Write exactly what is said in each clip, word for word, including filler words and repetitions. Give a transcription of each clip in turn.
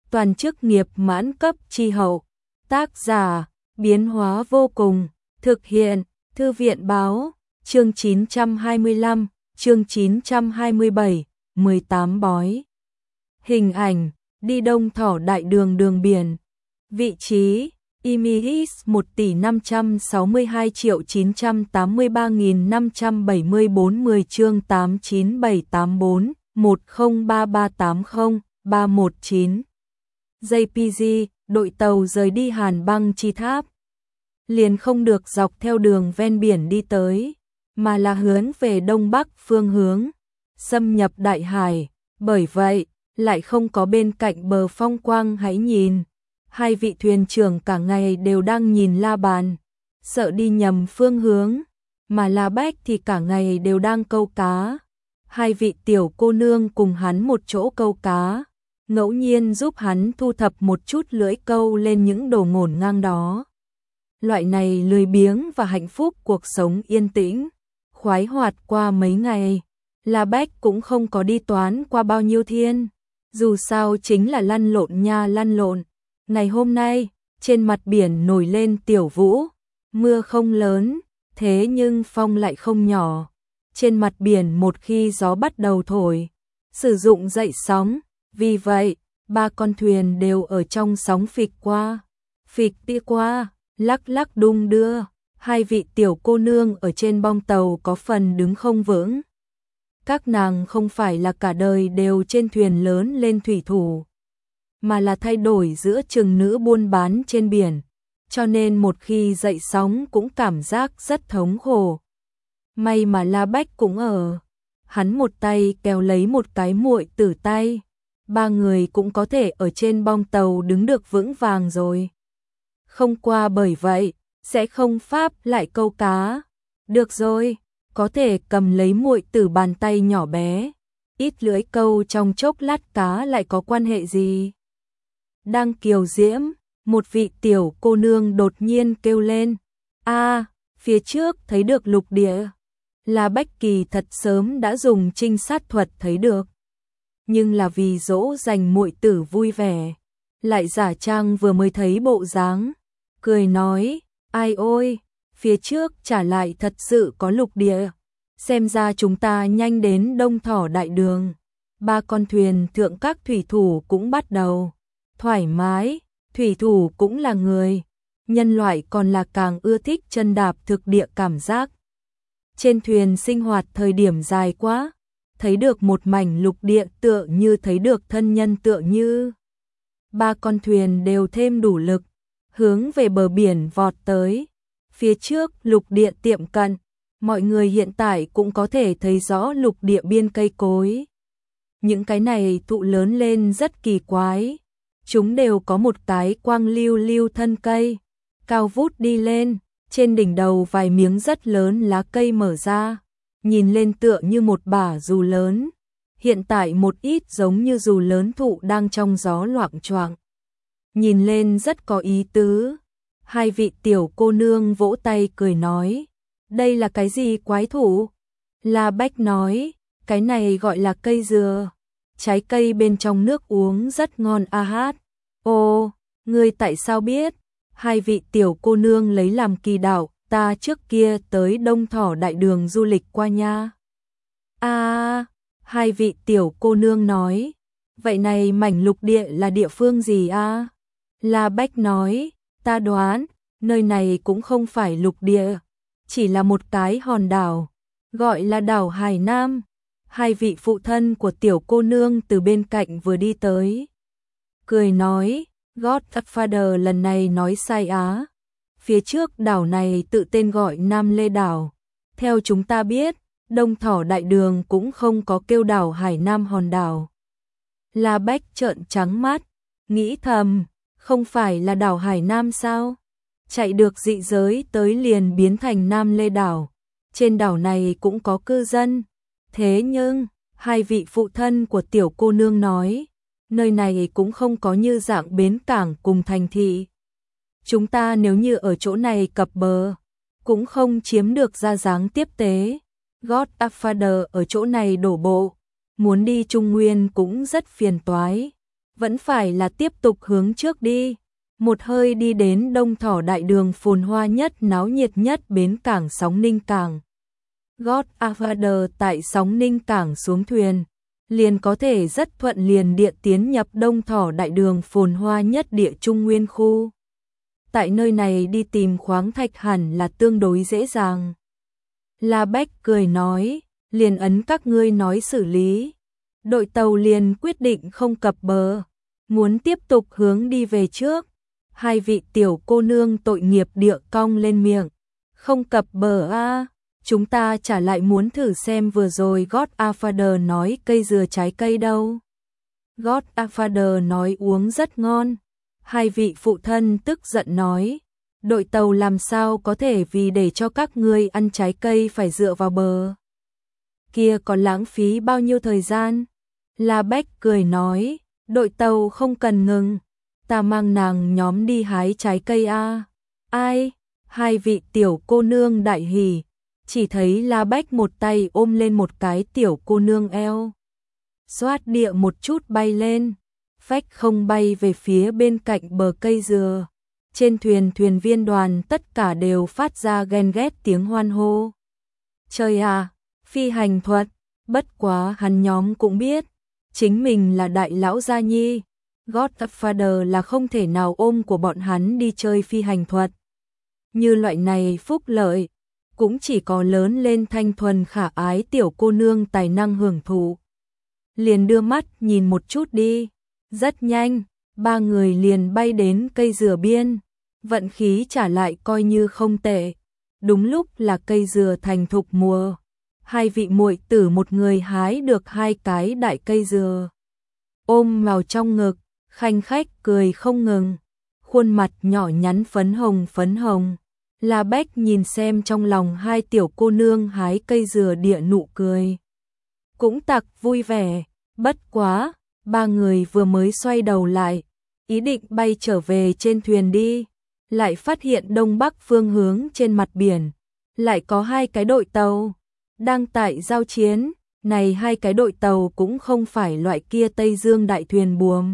toàn chức nghiệp mãn cấp chi hậu. Tác giả, biến hóa vô cùng, thực hiện, Thư viện báo, chương chín trăm hai mươi lăm, chương chín trăm hai mươi bảy, mười tám bói. Hình ảnh, đi Đông Thỏ Đại Đường đường biển. Vị trí, Emilis một tỷ năm trăm sáu mươi hai triệu chín trăm tám mươi ba nghìn năm trăm bảy mươi bốn mười chương tám chín bảy tám bốn một không ba ba tám không ba một chín. gi pê giê, đội tàu rời đi Hàn Băng Chi Tháp. Liền không được dọc theo đường ven biển đi tới, mà là hướng về đông bắc phương hướng, xâm nhập đại hải, bởi vậy, lại không có bên cạnh bờ phong quang hãy nhìn. Hai vị thuyền trưởng cả ngày đều đang nhìn la bàn, sợ đi nhầm phương hướng, mà La Bách thì cả ngày đều đang câu cá. Hai vị tiểu cô nương cùng hắn một chỗ câu cá, ngẫu nhiên giúp hắn thu thập một chút lưỡi câu lên những đồ ngổn ngang đó. Loại này lười biếng và hạnh phúc cuộc sống yên tĩnh, khoái hoạt qua mấy ngày, La Bách cũng không có đi toán qua bao nhiêu thiên, dù sao chính là lăn lộn nha lăn lộn. Ngày hôm nay, trên mặt biển nổi lên tiểu vũ, mưa không lớn, thế nhưng phong lại không nhỏ. Trên mặt biển một khi gió bắt đầu thổi, sử dụng dậy sóng, vì vậy, ba con thuyền đều ở trong sóng phịch qua, phịch đi qua, lắc lắc đung đưa, hai vị tiểu cô nương ở trên bong tàu có phần đứng không vững. Các nàng không phải là cả đời đều trên thuyền lớn lên thủy thủ, mà là thay đổi giữa chừng nữ buôn bán trên biển, cho nên một khi dậy sóng cũng cảm giác rất thống khổ. May mà La Bách cũng ở, hắn một tay kéo lấy một cái muội tử tay, ba người cũng có thể ở trên bong tàu đứng được vững vàng rồi. Không qua bởi vậy, sẽ không pháp lại câu cá. Được rồi, có thể cầm lấy muội tử bàn tay nhỏ bé, ít lưỡi câu trong chốc lát cá lại có quan hệ gì. Đang kiều diễm, một vị tiểu cô nương đột nhiên kêu lên, a, phía trước thấy được lục địa. La Bách Kỳ thật sớm đã dùng trinh sát thuật thấy được, nhưng là vì dỗ dành muội tử vui vẻ, lại giả trang vừa mới thấy bộ dáng, cười nói, ai ôi, phía trước trả lại thật sự có lục địa, xem ra chúng ta nhanh đến Đông Thỏ Đại Đường. Ba con thuyền thượng các thủy thủ cũng bắt đầu thoải mái, thủy thủ cũng là người, nhân loại còn là càng ưa thích chân đạp thực địa cảm giác. Trên thuyền sinh hoạt thời điểm dài quá, thấy được một mảnh lục địa tựa như thấy được thân nhân tựa như. Ba con thuyền đều thêm đủ lực, hướng về bờ biển vọt tới. Phía trước lục địa tiệm cận, mọi người hiện tại cũng có thể thấy rõ lục địa biên cây cối. Những cái này tụ lớn lên rất kỳ quái. Chúng đều có một cái quang lưu lưu thân cây, cao vút đi lên, trên đỉnh đầu vài miếng rất lớn lá cây mở ra, nhìn lên tựa như một bả dù lớn. Hiện tại một ít giống như dù lớn thụ đang trong gió loạng choạng, nhìn lên rất có ý tứ. Hai vị tiểu cô nương vỗ tay cười nói, đây là cái gì quái thụ? La Bách nói, cái này gọi là cây dừa. Trái cây bên trong nước uống rất ngon a hát. Ồ, ngươi tại sao biết? Hai vị tiểu cô nương lấy làm kỳ đạo, ta trước kia tới Đông Thỏ Đại Đường du lịch qua nha. À, hai vị tiểu cô nương nói, vậy này mảnh lục địa là địa phương gì a? À? La Bách nói, ta đoán, nơi này cũng không phải lục địa, chỉ là một cái hòn đảo, gọi là đảo Hải Nam. Hai vị phụ thân của tiểu cô nương từ bên cạnh vừa đi tới, cười nói, Godfather lần này nói sai á. Phía trước đảo này tự tên gọi Nam Lê Đảo. Theo chúng ta biết, Đông Thỏ Đại Đường cũng không có kêu đảo Hải Nam hòn đảo. La Bách trợn trắng mắt, nghĩ thầm, không phải là đảo Hải Nam sao? Chạy được dị giới tới liền biến thành Nam Lê Đảo. Trên đảo này cũng có cư dân. Thế nhưng, hai vị phụ thân của tiểu cô nương nói, nơi này cũng không có như dạng bến cảng cùng thành thị. Chúng ta nếu như ở chỗ này cập bờ, cũng không chiếm được ra dáng tiếp tế. Godfather ở chỗ này đổ bộ, muốn đi Trung Nguyên cũng rất phiền toái. vẫn phải là tiếp tục hướng trước đi. Một hơi đi đến Đông Thỏ đại đường phồn hoa nhất náo nhiệt nhất bến cảng Sóng Ninh Cảng. Godfather tại Sóng Ninh Cảng xuống thuyền, liền có thể rất thuận liền địa tiến nhập Đông Thỏ đại đường phồn hoa nhất địa Trung Nguyên khu. Tại nơi này đi tìm khoáng thạch hẳn là tương đối dễ dàng. La Bách cười nói, liền ấn các ngươi nói xử lý. Đội tàu liền quyết định không cập bờ, muốn tiếp tục hướng đi về trước. Hai vị tiểu cô nương tội nghiệp địa cong lên miệng. Không cập bờ a, chúng ta trả lại muốn thử xem vừa rồi Godfather nói cây dừa trái cây đâu. Godfather nói uống rất ngon. Hai vị phụ thân tức giận nói, đội tàu làm sao có thể vì để cho các ngươi ăn trái cây phải dựa vào bờ. Kia còn lãng phí bao nhiêu thời gian. La Bách cười nói, đội tàu không cần ngừng, ta mang nàng nhóm đi hái trái cây a. Ai? Hai vị tiểu cô nương đại hỉ, chỉ thấy La Bách một tay ôm lên một cái tiểu cô nương eo. Xoát địa một chút bay lên, phách không bay về phía bên cạnh bờ cây dừa. Trên thuyền thuyền viên đoàn tất cả đều phát ra ghen ghét tiếng hoan hô. Trời à, phi hành thuật, bất quá hắn nhóm cũng biết, chính mình là đại lão gia nhi. Godfather là không thể nào ôm của bọn hắn đi chơi phi hành thuật. Như loại này phúc lợi, cũng chỉ có lớn lên thanh thuần khả ái tiểu cô nương tài năng hưởng thụ. Liền đưa mắt nhìn một chút đi. Rất nhanh, ba người liền bay đến cây dừa biên. Vận khí trả lại coi như không tệ. Đúng lúc là cây dừa thành thục mùa. Hai vị muội tử một người hái được hai cái đại cây dừa, ôm vào trong ngực, khanh khách cười không ngừng. Khuôn mặt nhỏ nhắn phấn hồng phấn hồng. La Bách nhìn xem trong lòng hai tiểu cô nương hái cây dừa địa nụ cười. Cũng tặc vui vẻ, bất quá, ba người vừa mới xoay đầu lại, ý định bay trở về trên thuyền đi, lại phát hiện đông bắc phương hướng trên mặt biển, lại có hai cái đội tàu đang tại giao chiến. Này hai cái đội tàu cũng không phải loại kia Tây Dương đại thuyền buồm,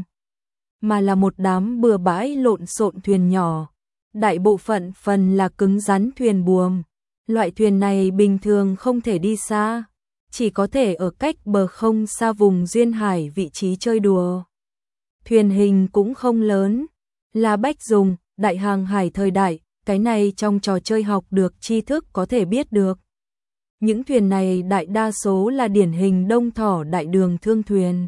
mà là một đám bừa bãi lộn xộn thuyền nhỏ. Đại bộ phận phần là cứng rắn thuyền buồm. Loại thuyền này bình thường không thể đi xa, chỉ có thể ở cách bờ không xa vùng duyên hải vị trí chơi đùa. Thuyền hình cũng không lớn, là Bách dùng đại hàng hải thời đại, cái này trong trò chơi học được tri thức có thể biết được. Những thuyền này đại đa số là điển hình Đông Thỏ đại đường thương thuyền,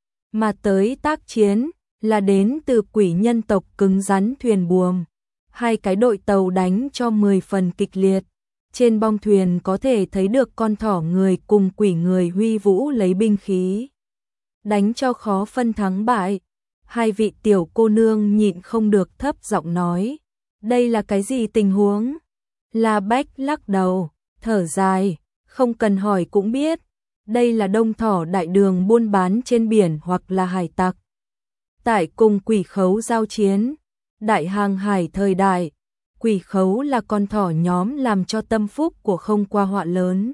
mà tới tác chiến là đến từ quỷ nhân tộc cứng rắn thuyền buồm. Hai cái đội tàu đánh cho mười phần kịch liệt. Trên bong thuyền có thể thấy được con thỏ người cùng quỷ người huy vũ lấy binh khí, đánh cho khó phân thắng bại. Hai vị tiểu cô nương nhịn không được thấp giọng nói, đây là cái gì tình huống? La Bách lắc đầu, thở dài, không cần hỏi cũng biết, đây là Đông Thỏ đại đường buôn bán trên biển hoặc là hải tặc tại cùng quỷ khấu giao chiến. Đại hàng hải thời đại, quỷ khấu là con thỏ nhóm làm cho tâm phúc của không qua họa lớn.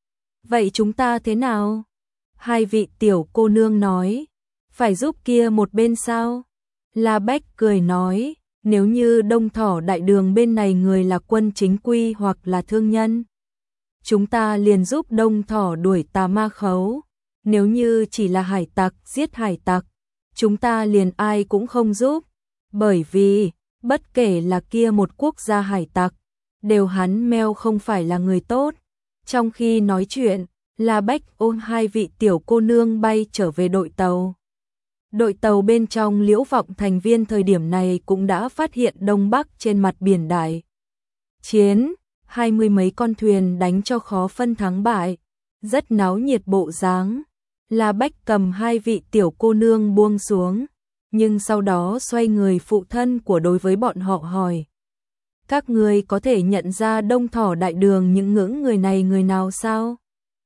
Vậy chúng ta thế nào? Hai vị tiểu cô nương nói, phải giúp kia một bên sao? La Bách cười nói, nếu như Đông Thỏ đại đường bên này người là quân chính quy hoặc là thương nhân, chúng ta liền giúp Đông Thỏ đuổi tà ma khấu. Nếu như chỉ là hải tặc giết hải tặc, chúng ta liền ai cũng không giúp. Bởi vì, bất kể là kia một quốc gia hải tặc, đều hắn meo không phải là người tốt. Trong khi nói chuyện, La Bách ôm hai vị tiểu cô nương bay trở về đội tàu. Đội tàu bên trong Liễu Vọng thành viên thời điểm này cũng đã phát hiện Đông Bắc trên mặt biển đại chiến, hai mươi mấy con thuyền đánh cho khó phân thắng bại, rất náo nhiệt bộ dáng. La Bách cầm hai vị tiểu cô nương buông xuống, nhưng sau đó xoay người phụ thân của đối với bọn họ hỏi, các người có thể nhận ra Đông Thỏ đại đường những ngưỡng người này người nào sao?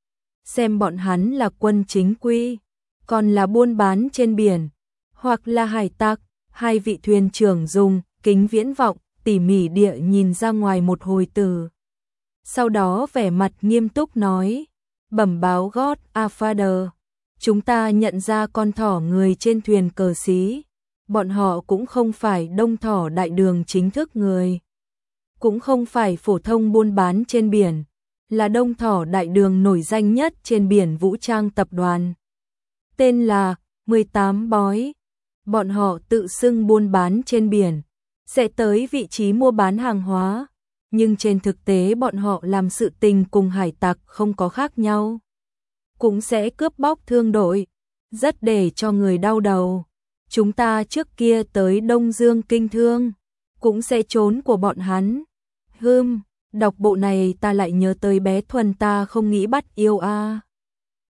Xem bọn hắn là quân chính quy, còn là buôn bán trên biển, hoặc là hải tặc. Hai vị thuyền trưởng dùng kính viễn vọng tỉ mỉ địa nhìn ra ngoài một hồi từ, sau đó vẻ mặt nghiêm túc nói, bẩm báo Godfather, chúng ta nhận ra con thỏ người trên thuyền cờ xí, bọn họ cũng không phải đông thỏ đại đường chính thức người, cũng không phải phổ thông buôn bán trên biển, là đông thỏ đại đường nổi danh nhất trên biển vũ trang tập đoàn. Tên là mười tám bói, bọn họ tự xưng buôn bán trên biển, sẽ tới vị trí mua bán hàng hóa, nhưng trên thực tế bọn họ làm sự tình cùng hải tặc không có khác nhau. Cũng sẽ cướp bóc thương đội, rất để cho người đau đầu. Chúng ta trước kia tới Đông Dương kinh thương, cũng sẽ trốn của bọn hắn. Hừm, đọc bộ này ta lại nhớ tới bé Thuần ta không nghĩ bắt yêu a. À.